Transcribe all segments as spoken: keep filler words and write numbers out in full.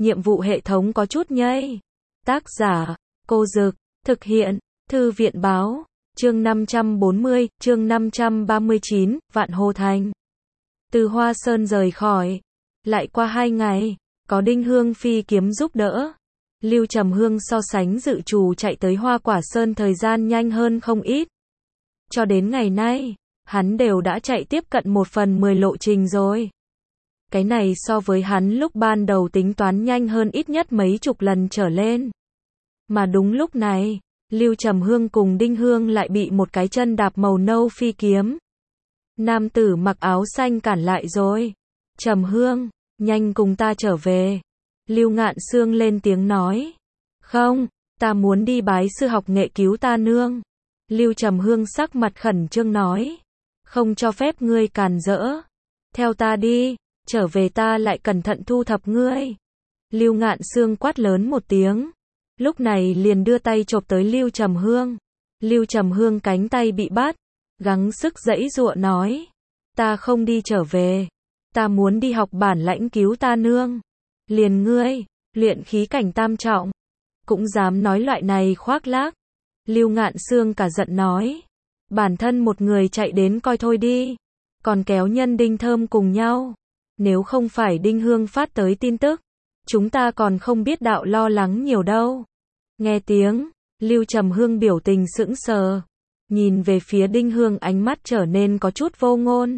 nhiệm vụ hệ thống có chút nhây. Tác giả, Cô Dực, thực hiện, Thư viện Báo, chương năm trăm bốn mươi, chương năm trăm ba mươi chín, Vạn Hồ Thành. Từ Hoa Sơn rời khỏi, lại qua hai ngày, có Đinh Hương phi kiếm giúp đỡ. Lưu Trầm Hương so sánh dự trù chạy tới Hoa Quả Sơn thời gian nhanh hơn không ít. Cho đến ngày nay, hắn đều đã chạy tiếp cận một phần mười lộ trình rồi. Cái này so với hắn lúc ban đầu tính toán nhanh hơn ít nhất mấy chục lần trở lên. Mà đúng lúc này, Lưu Trầm Hương cùng Đinh Hương lại bị một cái chân đạp màu nâu phi kiếm. Nam tử mặc áo xanh cản lại rồi. Trầm Hương, nhanh cùng ta trở về. Lưu Ngạn Sương lên tiếng nói. Không, ta muốn đi bái sư học nghệ cứu ta nương. Lưu Trầm Hương sắc mặt khẩn trương nói. Không cho phép ngươi càn rỡ. Theo ta đi, trở về ta lại cẩn thận thu thập ngươi. Lưu Ngạn Sương quát lớn một tiếng. Lúc này liền đưa tay chộp tới Lưu Trầm Hương. Lưu Trầm Hương cánh tay bị bắt, gắng sức giãy giụa nói. Ta không đi trở về. Ta muốn đi học bản lãnh cứu ta nương. Liền ngươi, luyện khí cảnh tam trọng, cũng dám nói loại này khoác lác. Lưu Ngạn Sương cả giận nói. Bản thân một người chạy đến coi thôi đi. Còn kéo nhân Đinh Thơm cùng nhau. Nếu không phải Đinh Hương phát tới tin tức, chúng ta còn không biết đạo lo lắng nhiều đâu. Nghe tiếng, Lưu Trầm Hương biểu tình sững sờ. Nhìn về phía Đinh Hương ánh mắt trở nên có chút vô ngôn.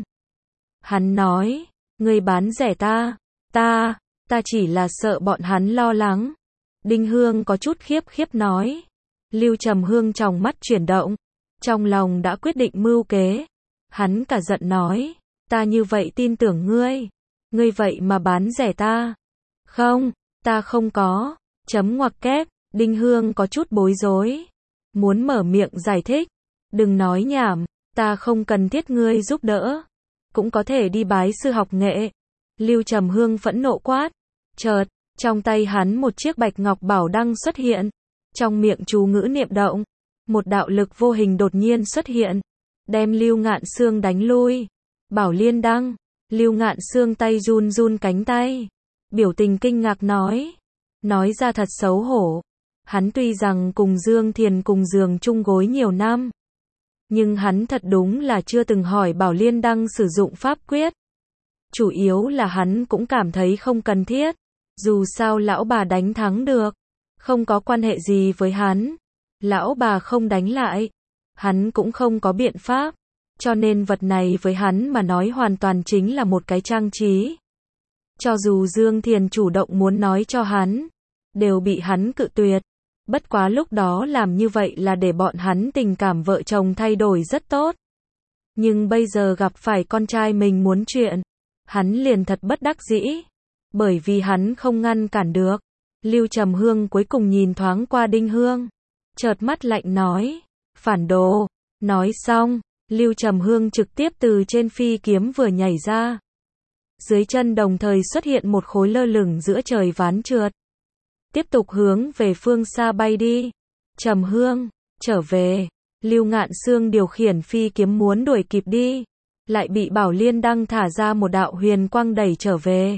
Hắn nói, ngươi bán rẻ ta, ta, ta chỉ là sợ bọn hắn lo lắng. Đinh Hương có chút khiếp khiếp nói. Lưu Trầm Hương trong mắt chuyển động, trong lòng đã quyết định mưu kế. Hắn cả giận nói, ta như vậy tin tưởng ngươi, ngươi vậy mà bán rẻ ta. Không, ta không có, chấm ngoặc kép. Đinh Hương có chút bối rối, muốn mở miệng giải thích. Đừng nói nhảm, ta không cần thiết ngươi giúp đỡ, cũng có thể đi bái sư học nghệ. Lưu Trầm Hương phẫn nộ quát. Chợt, trong tay hắn một chiếc bạch ngọc bảo đăng xuất hiện. Trong miệng chú ngữ niệm động, một đạo lực vô hình đột nhiên xuất hiện, đem Lưu Ngạn Sương đánh lui. Bảo liên đăng. Lưu Ngạn Sương tay run run cánh tay, biểu tình kinh ngạc nói. Nói ra thật xấu hổ. Hắn tuy rằng cùng Dương Thiền cùng giường chung gối nhiều năm, nhưng hắn thật đúng là chưa từng hỏi Bảo Liên Đăng sử dụng pháp quyết. Chủ yếu là hắn cũng cảm thấy không cần thiết. Dù sao lão bà đánh thắng được, không có quan hệ gì với hắn. Lão bà không đánh lại, hắn cũng không có biện pháp. Cho nên vật này với hắn mà nói hoàn toàn chính là một cái trang trí. Cho dù Dương Thiền chủ động muốn nói cho hắn, đều bị hắn cự tuyệt. Bất quá lúc đó làm như vậy là để bọn hắn tình cảm vợ chồng thay đổi rất tốt. Nhưng bây giờ gặp phải con trai mình muốn chuyện, hắn liền thật bất đắc dĩ. Bởi vì hắn không ngăn cản được. Lưu Trầm Hương cuối cùng nhìn thoáng qua Đinh Hương, chợt mắt lạnh nói. Phản đồ. Nói xong, Lưu Trầm Hương trực tiếp từ trên phi kiếm vừa nhảy ra. Dưới chân đồng thời xuất hiện một khối lơ lửng giữa trời ván trượt. Tiếp tục hướng về phương xa bay đi. Trầm Hương, trở về. Lưu Ngạn Sương điều khiển phi kiếm muốn đuổi kịp đi, lại bị Bảo Liên Đăng thả ra một đạo huyền quang đẩy trở về.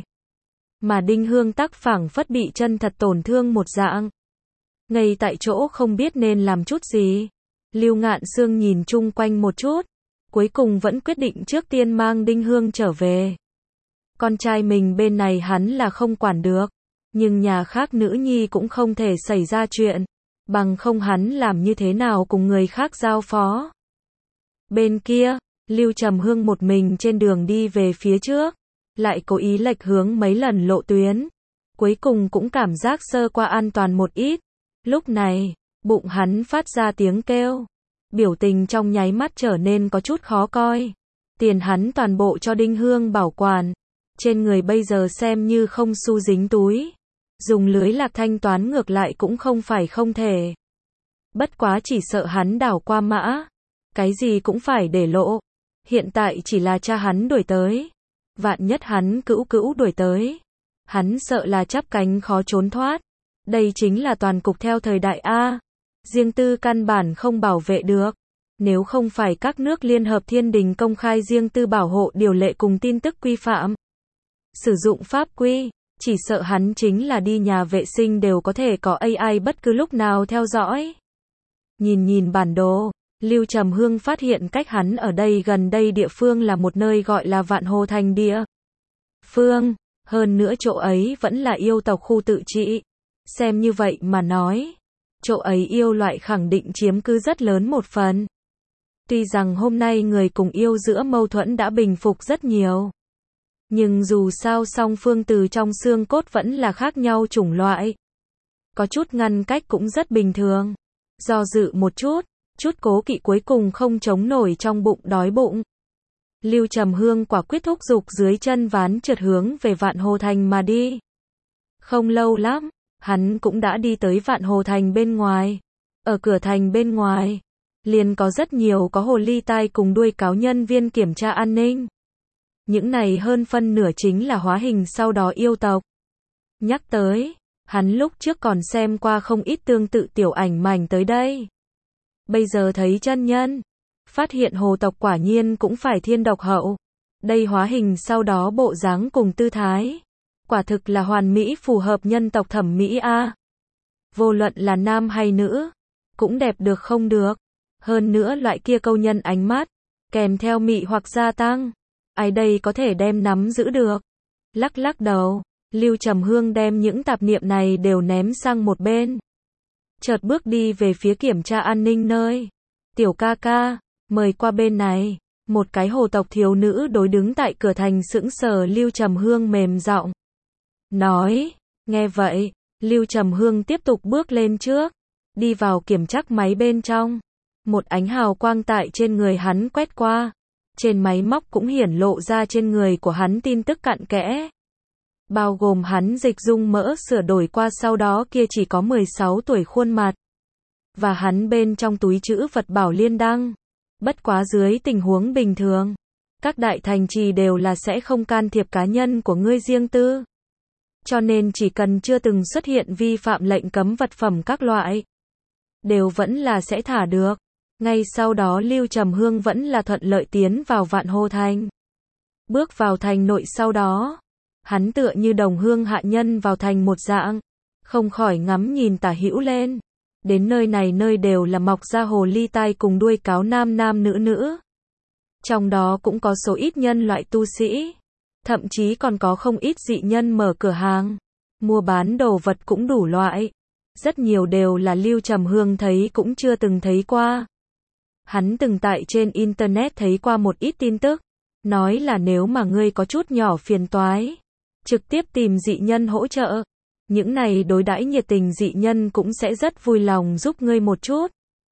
Mà Đinh Hương tắc phảng phất bị chân thật tổn thương một dạng, ngay tại chỗ không biết nên làm chút gì. Lưu Ngạn Sương nhìn chung quanh một chút, cuối cùng vẫn quyết định trước tiên mang Đinh Hương trở về. Con trai mình bên này hắn là không quản được, nhưng nhà khác nữ nhi cũng không thể xảy ra chuyện, bằng không hắn làm như thế nào cùng người khác giao phó. Bên kia, Lưu Trầm Hương một mình trên đường đi về phía trước, lại cố ý lệch hướng mấy lần lộ tuyến, cuối cùng cũng cảm giác sơ qua an toàn một ít. Lúc này, bụng hắn phát ra tiếng kêu, biểu tình trong nháy mắt trở nên có chút khó coi. Tiền hắn toàn bộ cho Đinh Hương bảo quản, trên người bây giờ xem như không xu dính túi. Dùng lưới lạc thanh toán ngược lại cũng không phải không thể. Bất quá chỉ sợ hắn đảo qua mã, cái gì cũng phải để lộ. Hiện tại chỉ là cha hắn đuổi tới, vạn nhất hắn cữu cữu đuổi tới, hắn sợ là chắp cánh khó trốn thoát. Đây chính là toàn cục theo thời đại A. Riêng tư căn bản không bảo vệ được. Nếu không phải các nước Liên Hợp Thiên Đình công khai riêng tư bảo hộ điều lệ cùng tin tức quy phạm, sử dụng pháp quy, Chỉ sợ hắn chính là đi nhà vệ sinh đều có thể có a i bất cứ lúc nào theo dõi. Nhìn nhìn bản đồ, Lưu Trầm Hương phát hiện cách hắn ở đây gần đây địa phương là một nơi gọi là Vạn Hồ Thành địa phương, hơn nữa chỗ ấy vẫn là yêu tộc khu tự trị. Xem như vậy mà nói, chỗ ấy yêu loại khẳng định chiếm cứ rất lớn một phần. Tuy rằng hôm nay người cùng yêu giữa mâu thuẫn đã bình phục rất nhiều, nhưng dù sao song phương từ trong xương cốt vẫn là khác nhau chủng loại. Có chút ngăn cách cũng rất bình thường. Do dự một chút, chút cố kỵ cuối cùng không chống nổi trong bụng đói bụng. Lưu Trầm Hương quả quyết thúc giục dưới chân ván trượt hướng về Vạn Hồ Thành mà đi. Không lâu lắm, hắn cũng đã đi tới Vạn Hồ Thành bên ngoài. Ở cửa thành bên ngoài, liền có rất nhiều có hồ ly tai cùng đuôi cáo nhân viên kiểm tra an ninh. Những này hơn phân nửa chính là hóa hình sau đó yêu tộc. Nhắc tới, hắn lúc trước còn xem qua không ít tương tự tiểu ảnh mảnh tới đây. Bây giờ thấy chân nhân, phát hiện hồ tộc quả nhiên cũng phải thiên độc hậu. Đây hóa hình sau đó bộ dáng cùng tư thái, quả thực là hoàn mỹ phù hợp nhân tộc thẩm mỹ a. Vô luận là nam hay nữ, cũng đẹp được không được. Hơn nữa loại kia câu nhân ánh mắt, kèm theo mị hoặc gia tăng. Ai đây có thể đem nắm giữ được. Lắc lắc đầu, Lưu Trầm Hương đem những tạp niệm này đều ném sang một bên. Chợt bước đi về phía kiểm tra an ninh nơi. Tiểu ca ca, mời qua bên này. Một cái hồ tộc thiếu nữ đối đứng tại cửa thành sững sờ. Lưu Trầm Hương mềm giọng nói. Nghe vậy, Lưu Trầm Hương tiếp tục bước lên trước, đi vào kiểm tra máy bên trong. Một ánh hào quang tại trên người hắn quét qua. Trên máy móc cũng hiển lộ ra trên người của hắn tin tức cặn kẽ. Bao gồm hắn dịch dung mỡ sửa đổi qua sau đó kia chỉ có mười sáu tuổi khuôn mặt. Và hắn bên trong túi trữ vật bảo liên đăng. Bất quá dưới tình huống bình thường, các đại thành trì đều là sẽ không can thiệp cá nhân của ngươi riêng tư. Cho nên chỉ cần chưa từng xuất hiện vi phạm lệnh cấm vật phẩm các loại, đều vẫn là sẽ thả được. Ngay sau đó Lưu Trầm Hương vẫn là thuận lợi tiến vào Vạn Hồ Thành. Bước vào thành nội sau đó, hắn tựa như đồng hương hạ nhân vào thành một dạng, không khỏi ngắm nhìn tả hữu lên. Đến nơi này nơi đều là mọc ra hồ ly tai cùng đuôi cáo nam nam nữ nữ. Trong đó cũng có số ít nhân loại tu sĩ, thậm chí còn có không ít dị nhân mở cửa hàng, mua bán đồ vật cũng đủ loại. Rất nhiều đều là Lưu Trầm Hương thấy cũng chưa từng thấy qua. Hắn từng tại trên internet thấy qua một ít tin tức, nói là nếu mà ngươi có chút nhỏ phiền toái, trực tiếp tìm dị nhân hỗ trợ. Những này đối đãi nhiệt tình dị nhân cũng sẽ rất vui lòng giúp ngươi một chút.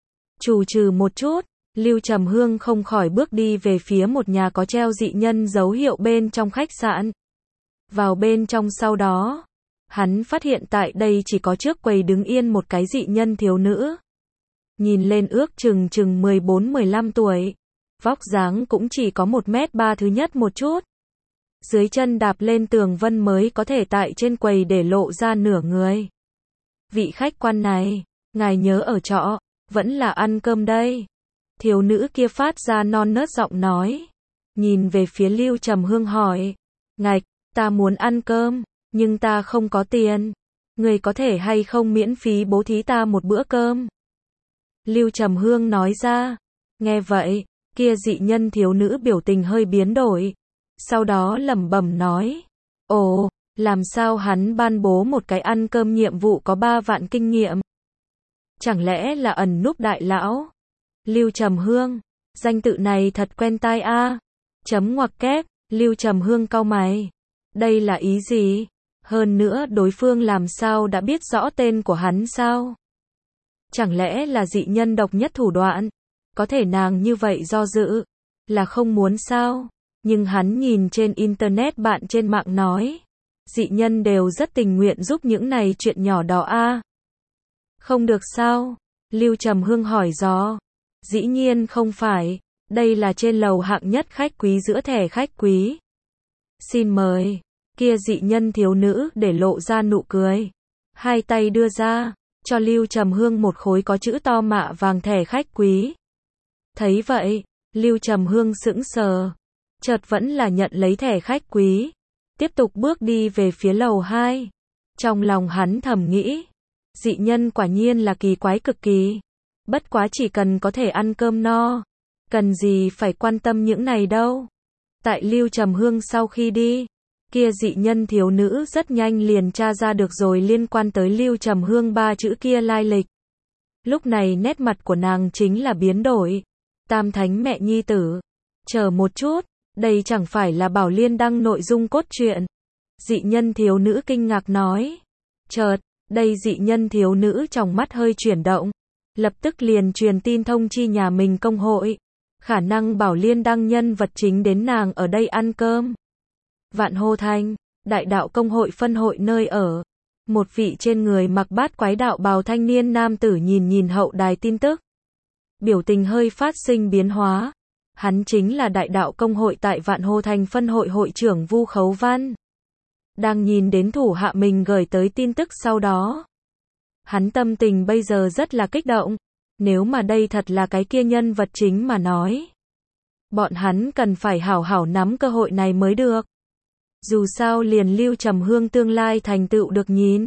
Trù trừ một chút, Lưu Trầm Hương không khỏi bước đi về phía một nhà có treo dị nhân dấu hiệu bên trong khách sạn. Vào bên trong sau đó, hắn phát hiện tại đây chỉ có trước quầy đứng yên một cái dị nhân thiếu nữ. Nhìn lên ước chừng chừng mười bốn mười lăm tuổi, vóc dáng cũng chỉ có một mét ba thứ nhất một chút. Dưới chân đạp lên tường vân mới có thể tại trên quầy để lộ ra nửa người. Vị khách quan này, ngài nhớ ở trọ, vẫn là ăn cơm đây. Thiếu nữ kia phát ra non nớt giọng nói. Nhìn về phía Lưu Trầm Hương hỏi. Ngạch, ta muốn ăn cơm, nhưng ta không có tiền. Người có thể hay không miễn phí bố thí ta một bữa cơm? Lưu Trầm Hương nói ra. Nghe vậy, kia dị nhân thiếu nữ biểu tình hơi biến đổi. Sau đó lẩm bẩm nói. Ồ, làm sao hắn ban bố một cái ăn cơm nhiệm vụ có ba vạn kinh nghiệm? Chẳng lẽ là ẩn núp đại lão? Lưu Trầm Hương, danh tự này thật quen tai a. Chấm ngoặc kép, Lưu Trầm Hương cau mày. Đây là ý gì? Hơn nữa đối phương làm sao đã biết rõ tên của hắn sao? Chẳng lẽ là dị nhân độc nhất thủ đoạn? Có thể nàng như vậy do dự, là không muốn sao? Nhưng hắn nhìn trên internet bạn trên mạng nói, dị nhân đều rất tình nguyện giúp những này chuyện nhỏ đó a. Không được sao? Lưu Trầm Hương hỏi dò. Dĩ nhiên không phải, đây là trên lầu hạng nhất khách quý giữa thẻ khách quý. Xin mời. Kia dị nhân thiếu nữ để lộ ra nụ cười, hai tay đưa ra, cho Lưu Trầm Hương một khối có chữ to mạ vàng thẻ khách quý. Thấy vậy, Lưu Trầm Hương sững sờ, chợt vẫn là nhận lấy thẻ khách quý. tiếp tục bước đi về phía lầu hai. Trong lòng hắn thầm nghĩ, dị nhân quả nhiên là kỳ quái cực kỳ. Bất quá chỉ cần có thể ăn cơm no, cần gì phải quan tâm những này đâu. Tại Lưu Trầm Hương sau khi đi, kia dị nhân thiếu nữ rất nhanh liền tra ra được rồi liên quan tới Lưu Trầm Hương ba chữ kia lai lịch. Lúc này nét mặt của nàng chính là biến đổi. Tam thánh mẹ nhi tử. Chờ một chút, đây chẳng phải là Bảo Liên Đăng nội dung cốt truyện. Dị nhân thiếu nữ kinh ngạc nói. Chợt, đây dị nhân thiếu nữ trong mắt hơi chuyển động. Lập tức liền truyền tin thông chi nhà mình công hội. Khả năng Bảo Liên Đăng nhân vật chính đến nàng ở đây ăn cơm. Vạn Hồ Thành, đại đạo công hội phân hội nơi ở. Một vị trên người mặc bát quái đạo bào thanh niên nam tử nhìn nhìn hậu đài tin tức. Biểu tình hơi phát sinh biến hóa. Hắn chính là đại đạo công hội tại Vạn Hồ Thành phân hội hội trưởng Vu Khấu Văn. Đang nhìn đến thủ hạ mình gửi tới tin tức sau đó. Hắn tâm tình bây giờ rất là kích động. Nếu mà đây thật là cái kia nhân vật chính mà nói. Bọn hắn cần phải hảo hảo nắm cơ hội này mới được. Dù sao liền Lưu Trầm Hương tương lai thành tựu được nhìn.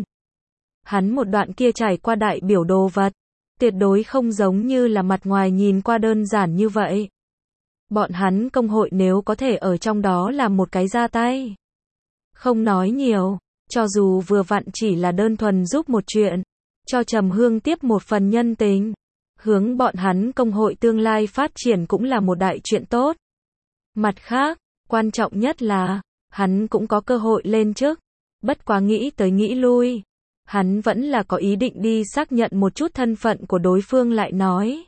Hắn một đoạn kia trải qua đại biểu đồ vật. Tuyệt đối không giống như là mặt ngoài nhìn qua đơn giản như vậy. Bọn hắn công hội nếu có thể ở trong đó làm một cái ra tay. Không nói nhiều, cho dù vừa vặn chỉ là đơn thuần giúp một chuyện. Cho Trầm Hương tiếp một phần nhân tình. Hướng bọn hắn công hội tương lai phát triển cũng là một đại chuyện tốt. Mặt khác, quan trọng nhất là, hắn cũng có cơ hội lên chức. Bất quá nghĩ tới nghĩ lui. Hắn vẫn là có ý định đi xác nhận một chút thân phận của đối phương lại nói.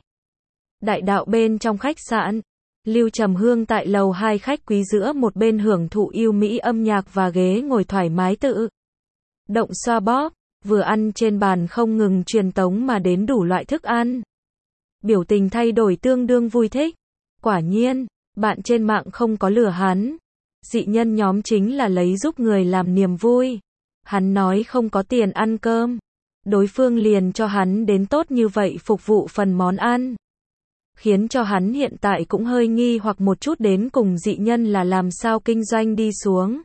Đại đạo bên trong khách sạn. Lưu Trầm Hương tại lầu hai khách quý giữa một bên hưởng thụ yêu mỹ âm nhạc và ghế ngồi thoải mái tự động xoa bóp. Vừa ăn trên bàn không ngừng truyền tống mà đến đủ loại thức ăn. Biểu tình thay đổi tương đương vui thích. Quả nhiên, bạn trên mạng không có lừa hắn. Dị nhân nhóm chính là lấy giúp người làm niềm vui. Hắn nói không có tiền ăn cơm. Đối phương liền cho hắn đến tốt như vậy phục vụ phần món ăn. Khiến cho hắn hiện tại cũng hơi nghi hoặc một chút đến cùng dị nhân là làm sao kinh doanh đi xuống.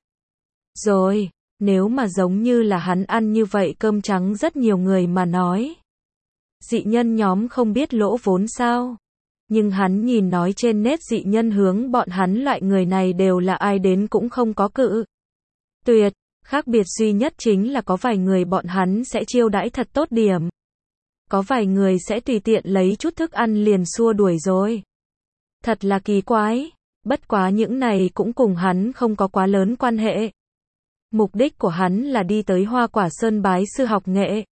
Rồi, nếu mà giống như là hắn ăn như vậy cơm trắng rất nhiều người mà nói. Dị nhân nhóm không biết lỗ vốn sao. Nhưng hắn nhìn nói trên nét dị nhân hướng bọn hắn loại người này đều là ai đến cũng không có cự. Tuyệt, khác biệt duy nhất chính là có vài người bọn hắn sẽ chiêu đãi thật tốt điểm. Có vài người sẽ tùy tiện lấy chút thức ăn liền xua đuổi rồi. Thật là kỳ quái, bất quá những này cũng cùng hắn không có quá lớn quan hệ. Mục đích của hắn là đi tới Hoa Quả Sơn bái sư học nghệ.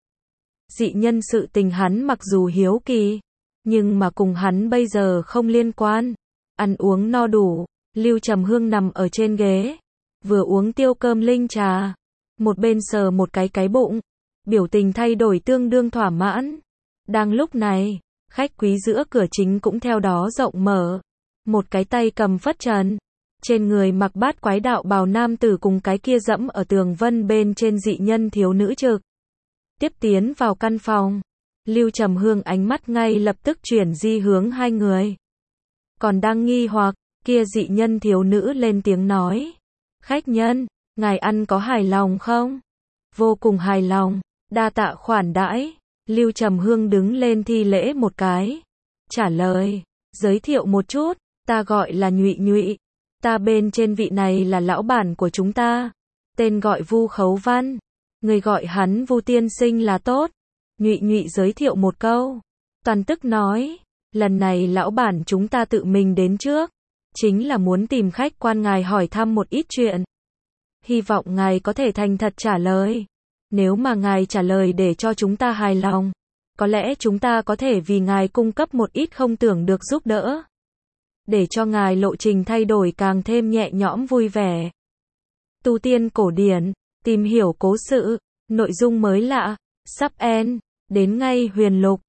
Dị nhân sự tình hắn mặc dù hiếu kỳ, nhưng mà cùng hắn bây giờ không liên quan. Ăn uống no đủ, Lưu Trầm Hương nằm ở trên ghế, vừa uống tiêu cơm linh trà, một bên sờ một cái cái bụng, biểu tình thay đổi tương đương thỏa mãn. Đang lúc này, khách quý giữa cửa chính cũng theo đó rộng mở, một cái tay cầm phất trần, trên người mặc bát quái đạo bào nam tử cùng cái kia dẫm ở tường vân bên trên dị nhân thiếu nữ trực. Tiếp tiến vào căn phòng, Lưu Trầm Hương ánh mắt ngay lập tức chuyển di hướng hai người. Còn đang nghi hoặc, kia dị nhân thiếu nữ lên tiếng nói. Khách nhân, ngài ăn có hài lòng không? Vô cùng hài lòng, đa tạ khoản đãi. Lưu Trầm Hương đứng lên thi lễ một cái. Trả lời, giới thiệu một chút, ta gọi là Nhụy Nhụy. Ta bên trên vị này là lão bản của chúng ta. Tên gọi Vu Khấu Văn. Người gọi hắn Vu tiên sinh là tốt. Nhụy Nhụy giới thiệu một câu. Toàn tức nói, lần này lão bản chúng ta tự mình đến trước. Chính là muốn tìm khách quan ngài hỏi thăm một ít chuyện. Hy vọng ngài có thể thành thật trả lời. Nếu mà ngài trả lời để cho chúng ta hài lòng, có lẽ chúng ta có thể vì ngài cung cấp một ít không tưởng được giúp đỡ. Để cho ngài lộ trình thay đổi càng thêm nhẹ nhõm vui vẻ. Tu tiên cổ điển, tìm hiểu cố sự, nội dung mới lạ, sắp end, đến ngay huyền lục.